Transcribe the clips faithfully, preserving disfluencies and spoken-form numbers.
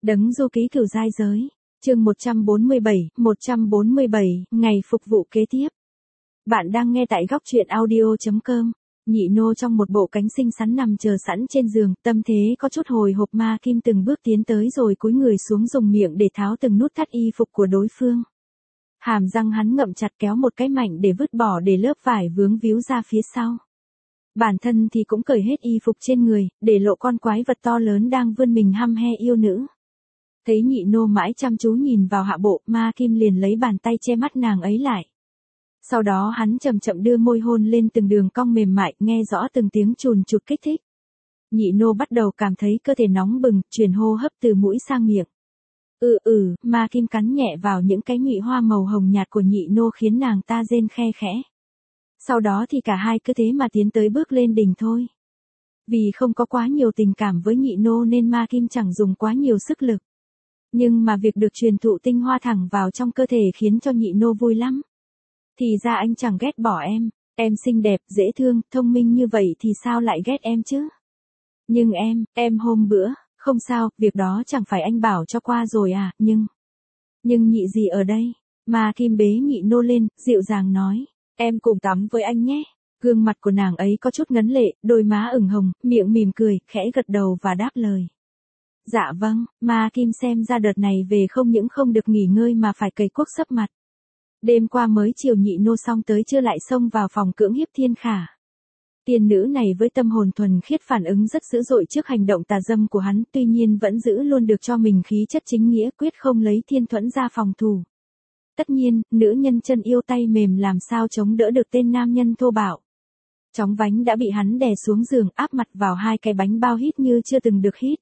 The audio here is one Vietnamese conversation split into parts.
Đấng du ký cửu giai giới. Chương một trăm bốn mươi bảy, một trăm bốn mươi bảy, ngày phục vụ kế tiếp. Bạn đang nghe tại góc truyện audio chấm com. Nhị nô trong một bộ cánh xinh xắn nằm chờ sẵn trên giường, tâm thế có chút hồi hộp. Ma Kim từng bước tiến tới rồi cúi người xuống dùng miệng để tháo từng nút thắt y phục của đối phương. Hàm răng hắn ngậm chặt kéo một cái mạnh để vứt bỏ để lớp vải vướng víu ra phía sau. Bản thân thì cũng cởi hết y phục trên người, để lộ con quái vật to lớn đang vươn mình hăm he yêu nữ. Thấy nhị nô mãi chăm chú nhìn vào hạ bộ, Ma Kim liền lấy bàn tay che mắt nàng ấy lại. Sau đó hắn chậm chậm đưa môi hôn lên từng đường cong mềm mại, nghe rõ từng tiếng chùn chụt kích thích. Nhị nô bắt đầu cảm thấy cơ thể nóng bừng, truyền hô hấp từ mũi sang miệng. Ừ ừ, Ma Kim cắn nhẹ vào những cái nhụy hoa màu hồng nhạt của nhị nô khiến nàng ta rên khe khẽ. Sau đó thì cả hai cứ thế mà tiến tới bước lên đỉnh thôi. Vì không có quá nhiều tình cảm với nhị nô nên Ma Kim chẳng dùng quá nhiều sức lực. Nhưng mà việc được truyền thụ tinh hoa thẳng vào trong cơ thể khiến cho nhị nô vui lắm. Thì ra anh chẳng ghét bỏ em, em xinh đẹp, dễ thương, thông minh như vậy thì sao lại ghét em chứ? Nhưng em, em hôm bữa, không sao, việc đó chẳng phải anh bảo cho qua rồi à, nhưng... Nhưng nhị gì ở đây? Ma Kim bế nhị nô lên, dịu dàng nói, em cùng tắm với anh nhé. Gương mặt của nàng ấy có chút ngấn lệ, đôi má ửng hồng, miệng mỉm cười, khẽ gật đầu và đáp lời. Dạ vâng, Ma Kim xem ra đợt này về không những không được nghỉ ngơi mà phải cầy cuốc sấp mặt. Đêm qua mới chiều nhị nô xong tới chưa lại xông vào phòng cưỡng hiếp Thiên Khả. Tiên nữ này với tâm hồn thuần khiết phản ứng rất dữ dội trước hành động tà dâm của hắn, tuy nhiên vẫn giữ luôn được cho mình khí chất chính nghĩa, quyết không lấy Thiên Thuẫn ra phòng thủ. Tất nhiên, nữ nhân chân yêu tay mềm làm sao chống đỡ được tên nam nhân thô bạo. Chóng vánh đã bị hắn đè xuống giường, áp mặt vào hai cái bánh bao hít như chưa từng được hít.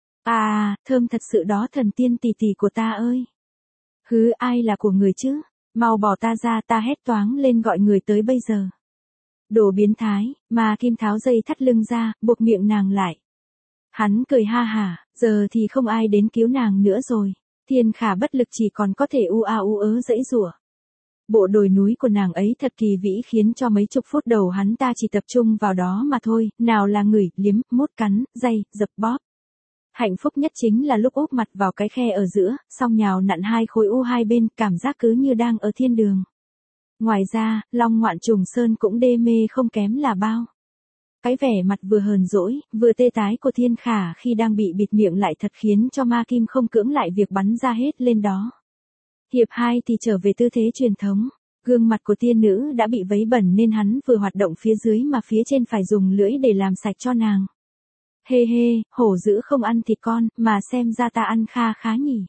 À, thơm thật sự đó thần tiên tỷ tỷ của ta ơi. Hứ, ai là của người chứ? Mau bỏ ta ra, ta hét toáng lên gọi người tới bây giờ. Đồ biến thái, Ma Kim tháo dây thắt lưng ra, buộc miệng nàng lại. Hắn cười ha hả, giờ thì không ai đến cứu nàng nữa rồi. Thiên Khả bất lực chỉ còn có thể u a u ớ dãy rủa. Bộ đồi núi của nàng ấy thật kỳ vĩ khiến cho mấy chục phút đầu hắn ta chỉ tập trung vào đó mà thôi, nào là ngửi, liếm, mút cắn, day, dập bóp. Hạnh phúc nhất chính là lúc úp mặt vào cái khe ở giữa, xong nhào nặn hai khối u hai bên, cảm giác cứ như đang ở thiên đường. Ngoài ra, Long Ngoạn Trùng Sơn cũng đê mê không kém là bao. Cái vẻ mặt vừa hờn dỗi, vừa tê tái của Thiên Khả khi đang bị bịt miệng lại thật khiến cho Ma Kim không cưỡng lại việc bắn ra hết lên đó. Hiệp hai thì trở về tư thế truyền thống. Gương mặt của tiên nữ đã bị vấy bẩn nên hắn vừa hoạt động phía dưới mà phía trên phải dùng lưỡi để làm sạch cho nàng. Hê hê, hổ dữ không ăn thịt con, mà xem ra ta ăn kha khá nhỉ.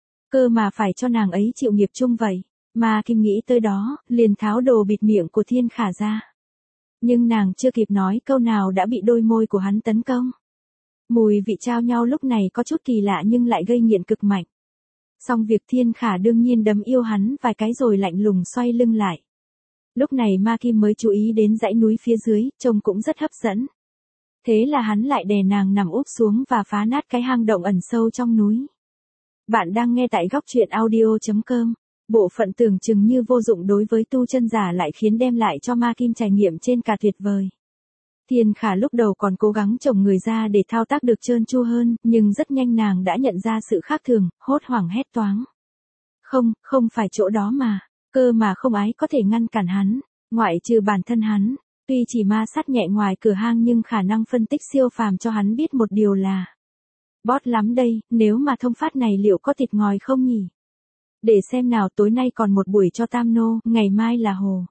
Cơ mà phải cho nàng ấy chịu nghiệp chung vậy. Ma Kim nghĩ tới đó, liền tháo đồ bịt miệng của Thiên Khả ra. Nhưng nàng chưa kịp nói câu nào đã bị đôi môi của hắn tấn công. Mùi vị trao nhau lúc này có chút kỳ lạ nhưng lại gây nghiện cực mạnh. Xong việc Thiên Khả đương nhiên đấm yêu hắn vài cái rồi lạnh lùng xoay lưng lại. Lúc này Ma Kim mới chú ý đến dãy núi phía dưới, trông cũng rất hấp dẫn. Thế là hắn lại đè nàng nằm úp xuống và phá nát cái hang động ẩn sâu trong núi. Bạn đang nghe tại góc truyện audio chấm com. Bộ phận tưởng chừng như vô dụng đối với tu chân giả lại khiến đem lại cho Ma Kim trải nghiệm trên cả tuyệt vời. Thiên Khả lúc đầu còn cố gắng chồng người ra để thao tác được trơn tru hơn, nhưng rất nhanh nàng đã nhận ra sự khác thường, hốt hoảng hét toáng. Không, không phải chỗ đó mà, cơ mà không ai có thể ngăn cản hắn, ngoại trừ bản thân hắn. Tuy chỉ ma sát nhẹ ngoài cửa hang nhưng khả năng phân tích siêu phàm cho hắn biết một điều là bót lắm đây, nếu mà thông phát này liệu có thịt ngòi không nhỉ? Để xem nào, tối nay còn một buổi cho tam nô, ngày mai là hồ.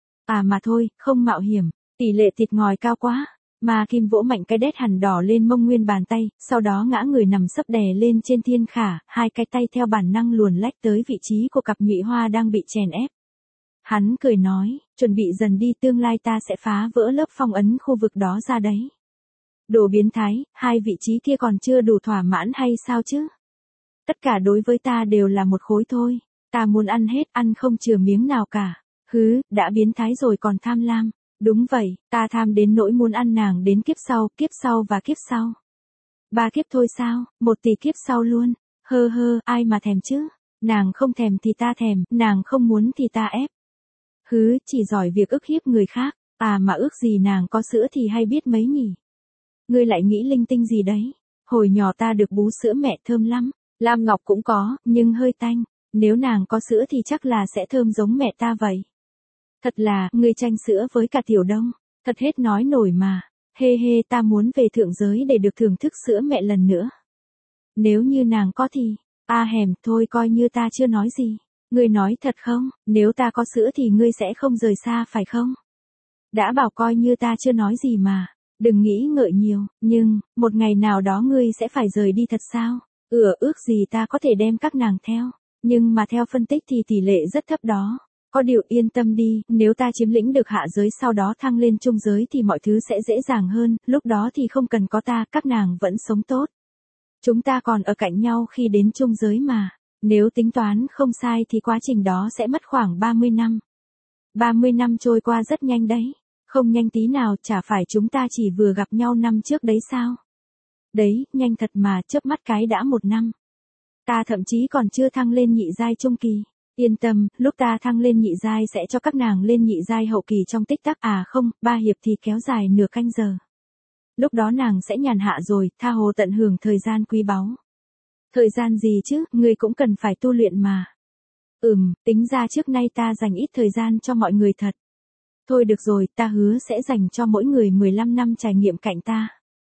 À mà thôi, không mạo hiểm, tỷ lệ thịt ngòi cao quá. Ma Kim vỗ mạnh cái đét hẳn đỏ lên mông nguyên bàn tay, sau đó ngã người nằm sấp đè lên trên Thiên Khả, hai cái tay theo bản năng luồn lách tới vị trí của cặp nhụy hoa đang bị chèn ép. Hắn cười nói, chuẩn bị dần đi, tương lai ta sẽ phá vỡ lớp phong ấn khu vực đó ra đấy. Đồ biến thái, hai vị trí kia còn chưa đủ thỏa mãn hay sao chứ? Tất cả đối với ta đều là một khối thôi, ta muốn ăn hết, ăn không chừa miếng nào cả. Hứ, đã biến thái rồi còn tham lam. Đúng vậy, ta tham đến nỗi muốn ăn nàng đến kiếp sau, kiếp sau và kiếp sau. Ba kiếp thôi sao, một tỷ kiếp sau luôn. Hơ hơ, ai mà thèm chứ? Nàng không thèm thì ta thèm, nàng không muốn thì ta ép. Hứ, chỉ giỏi việc ức hiếp người khác, à mà ước gì nàng có sữa thì hay biết mấy nhỉ. Ngươi lại nghĩ linh tinh gì đấy, hồi nhỏ ta được bú sữa mẹ thơm lắm, Lam Ngọc cũng có, nhưng hơi tanh. Nếu nàng có sữa thì chắc là sẽ thơm giống mẹ ta vậy. Thật là, ngươi tranh sữa với cả Tiểu Đông. Thật hết nói nổi mà. Hê hê, ta muốn về thượng giới để được thưởng thức sữa mẹ lần nữa. Nếu như nàng có thì, a hèm, thôi coi như ta chưa nói gì. Ngươi nói thật không, nếu ta có sữa thì ngươi sẽ không rời xa phải không? Đã bảo coi như ta chưa nói gì mà. Đừng nghĩ ngợi nhiều, nhưng, một ngày nào đó ngươi sẽ phải rời đi thật sao? Ừ, ước gì ta có thể đem các nàng theo. Nhưng mà theo phân tích thì tỷ lệ rất thấp đó. Có điều yên tâm đi, nếu ta chiếm lĩnh được hạ giới sau đó thăng lên trung giới thì mọi thứ sẽ dễ dàng hơn, lúc đó thì không cần có ta, các nàng vẫn sống tốt. Chúng ta còn ở cạnh nhau khi đến trung giới mà. Nếu tính toán không sai thì quá trình đó sẽ mất khoảng ba mươi năm. ba mươi năm trôi qua rất nhanh đấy. Không nhanh tí nào, chả phải chúng ta chỉ vừa gặp nhau năm trước đấy sao? Đấy, nhanh thật mà, chớp mắt cái đã một năm. Ta thậm chí còn chưa thăng lên nhị giai trung kỳ. Yên tâm, lúc ta thăng lên nhị giai sẽ cho các nàng lên nhị giai hậu kỳ trong tích tắc, à không, ba hiệp thì kéo dài nửa canh giờ. Lúc đó nàng sẽ nhàn hạ rồi, tha hồ tận hưởng thời gian quý báu. Thời gian gì chứ, ngươi cũng cần phải tu luyện mà. Ừm, tính ra trước nay ta dành ít thời gian cho mọi người thật. Thôi được rồi, ta hứa sẽ dành cho mỗi người mười lăm năm trải nghiệm cạnh ta.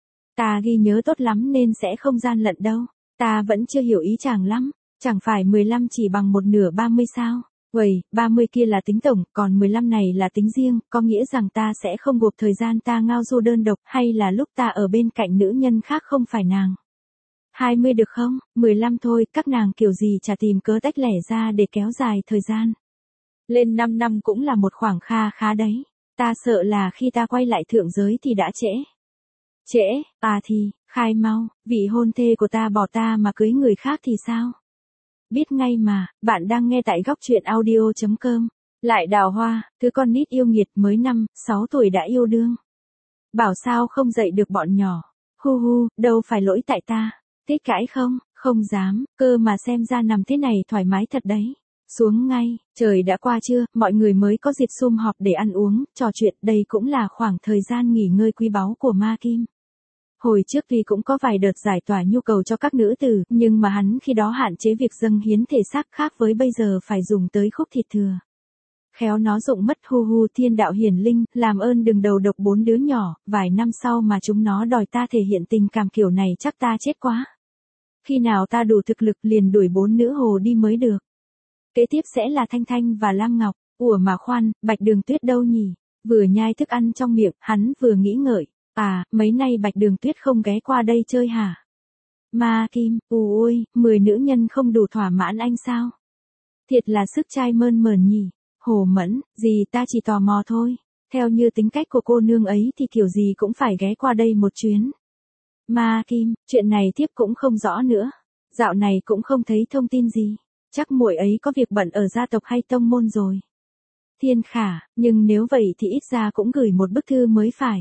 Ta ghi nhớ tốt lắm nên sẽ không gian lận đâu. Ta vẫn chưa hiểu ý chàng lắm. Chẳng phải mười lăm chỉ bằng một nửa ba mươi sao? Uầy, ba mươi kia là tính tổng, còn mười lăm này là tính riêng, có nghĩa rằng ta sẽ không gộp thời gian ta ngao du đơn độc hay là lúc ta ở bên cạnh nữ nhân khác không phải nàng. hai mươi được không? mười lăm thôi, các nàng kiểu gì chả tìm cớ tách lẻ ra để kéo dài thời gian. Lên năm năm cũng là một khoảng kha khá đấy. Ta sợ là khi ta quay lại thượng giới thì đã trễ. Trễ, à thì, khai mau, vị hôn thê của ta bỏ ta mà cưới người khác thì sao? Biết ngay mà, bạn đang nghe tại góc truyện audio chấm com. Lại đào hoa, thứ con nít yêu nghiệt mới năm, sáu tuổi đã yêu đương. Bảo sao không dạy được bọn nhỏ. Hu hu, đâu phải lỗi tại ta. Thích cãi không? Không dám, cơ mà xem ra nằm thế này thoải mái thật đấy. Xuống ngay, trời đã qua trưa, mọi người mới có dịp sum họp để ăn uống, trò chuyện, đây cũng là khoảng thời gian nghỉ ngơi quý báu của Ma Kim. Hồi trước tuy cũng có vài đợt giải tỏa nhu cầu cho các nữ tử, nhưng mà hắn khi đó hạn chế việc dâng hiến thể xác khác với bây giờ phải dùng tới khúc thịt thừa. Khéo nó dụng mất hu hu thiên đạo hiển linh, làm ơn đừng đầu độc bốn đứa nhỏ, vài năm sau mà chúng nó đòi ta thể hiện tình cảm kiểu này chắc ta chết quá. Khi nào ta đủ thực lực liền đuổi bốn nữ hồ đi mới được. Kế tiếp sẽ là Thanh Thanh và Lam Ngọc, ủa mà khoan, Bạch Đường Tuyết đâu nhỉ? Vừa nhai thức ăn trong miệng, hắn vừa nghĩ ngợi. À, mấy nay Bạch Đường Tuyết không ghé qua đây chơi hả? Ma Kim, ù ôi, mười nữ nhân không đủ thỏa mãn anh sao? Thiệt là sức trai mơn mởn nhỉ? Hồ Mẫn, gì ta chỉ tò mò thôi. Theo như tính cách của cô nương ấy thì kiểu gì cũng phải ghé qua đây một chuyến. Ma Kim, chuyện này thiếp cũng không rõ nữa. Dạo này cũng không thấy thông tin gì. Chắc muội ấy có việc bận ở gia tộc hay tông môn rồi. Thiên Khả, nhưng nếu vậy thì ít ra cũng gửi một bức thư mới phải.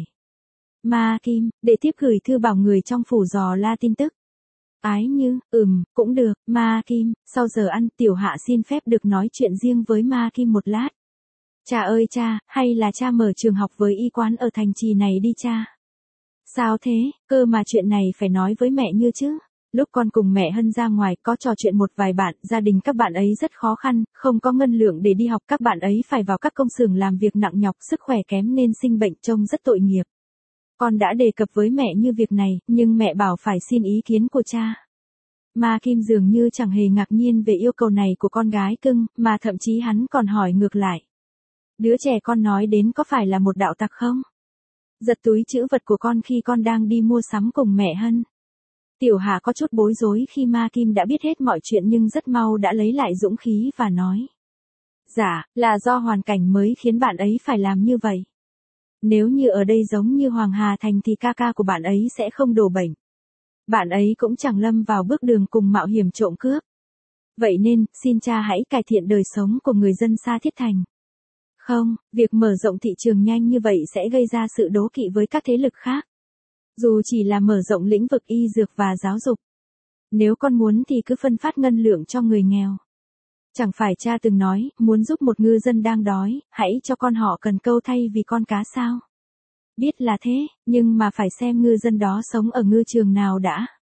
Ma Kim, để tiếp gửi thư bảo người trong phủ dò la tin tức. Ái Như, ừm, cũng được, Ma Kim, sau giờ ăn tiểu hạ xin phép được nói chuyện riêng với Ma Kim một lát. Cha ơi cha, hay là cha mở trường học với y quán ở thành trì này đi cha. Sao thế, cơ mà chuyện này phải nói với mẹ Như chứ. Lúc con cùng mẹ Hân ra ngoài có trò chuyện một vài bạn, gia đình các bạn ấy rất khó khăn, không có ngân lượng để đi học, các bạn ấy phải vào các công xưởng làm việc nặng nhọc, sức khỏe kém nên sinh bệnh trông rất tội nghiệp. Con đã đề cập với mẹ Như việc này, nhưng mẹ bảo phải xin ý kiến của cha. Ma Kim dường như chẳng hề ngạc nhiên về yêu cầu này của con gái cưng, mà thậm chí hắn còn hỏi ngược lại. Đứa trẻ con nói đến có phải là một đạo tặc không? Giật túi trữ vật của con khi con đang đi mua sắm cùng mẹ Hân. Tiểu Hà có chút bối rối khi Ma Kim đã biết hết mọi chuyện nhưng rất mau đã lấy lại dũng khí và nói. Dạ, là do hoàn cảnh mới khiến bạn ấy phải làm như vậy. Nếu như ở đây giống như Hoàng Hà Thành thì ca ca của bạn ấy sẽ không đổ bệnh. Bạn ấy cũng chẳng lâm vào bước đường cùng mạo hiểm trộm cướp. Vậy nên, xin cha hãy cải thiện đời sống của người dân Sa Thiết Thành. Không, việc mở rộng thị trường nhanh như vậy sẽ gây ra sự đố kỵ với các thế lực khác. Dù chỉ là mở rộng lĩnh vực y dược và giáo dục. Nếu con muốn thì cứ phân phát ngân lượng cho người nghèo. Chẳng phải cha từng nói, muốn giúp một ngư dân đang đói, hãy cho con họ cần câu thay vì con cá sao? Biết là thế, nhưng mà phải xem ngư dân đó sống ở ngư trường nào đã.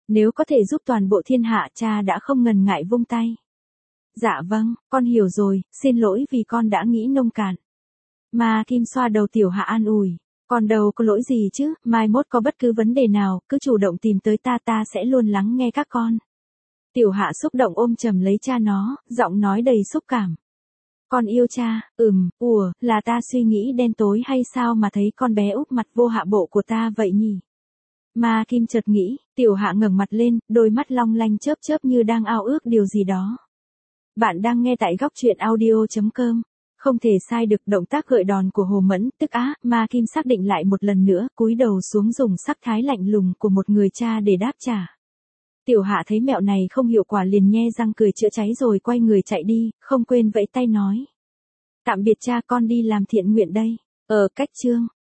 Nếu có thể giúp toàn bộ thiên hạ cha đã không ngần ngại vung tay. Dạ vâng, con hiểu rồi, xin lỗi vì con đã nghĩ nông cạn. Ma Kim xoa đầu Tiểu Hạ an ủi. Con đâu có lỗi gì chứ, mai mốt có bất cứ vấn đề nào, cứ chủ động tìm tới ta ta sẽ luôn lắng nghe các con. Tiểu Hạ xúc động ôm chầm lấy cha nó, giọng nói đầy xúc cảm. Con yêu cha, ừm, ủa, là ta suy nghĩ đen tối hay sao mà thấy con bé úp mặt vô hạ bộ của ta vậy nhỉ? Ma Kim chợt nghĩ, Tiểu Hạ ngẩng mặt lên, đôi mắt long lanh chớp chớp như đang ao ước điều gì đó. Bạn đang nghe tại góc truyện audio chấm com. Không thể sai được động tác gợi đòn của Hồ Mẫn, tức á, Ma Kim xác định lại một lần nữa, cúi đầu xuống dùng sắc thái lạnh lùng của một người cha để đáp trả. Tiểu Hạ thấy mẹo này không hiệu quả liền nhe răng cười chữa cháy rồi quay người chạy đi, không quên vẫy tay nói. Tạm biệt cha, con đi làm thiện nguyện đây. Ở cách chương.